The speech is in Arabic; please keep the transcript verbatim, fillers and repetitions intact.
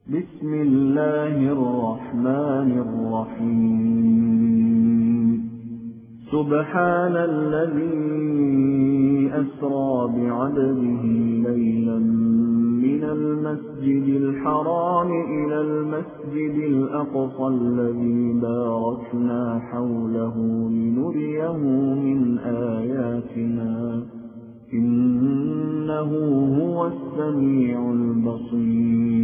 بسم الله الرحمن الرحيم سبحان الذي أسرى بعبده ليلا من المسجد الحرام إلى المسجد الأقصى الذي باركنا حوله لنريه من آياتنا إنه هو السميع البصير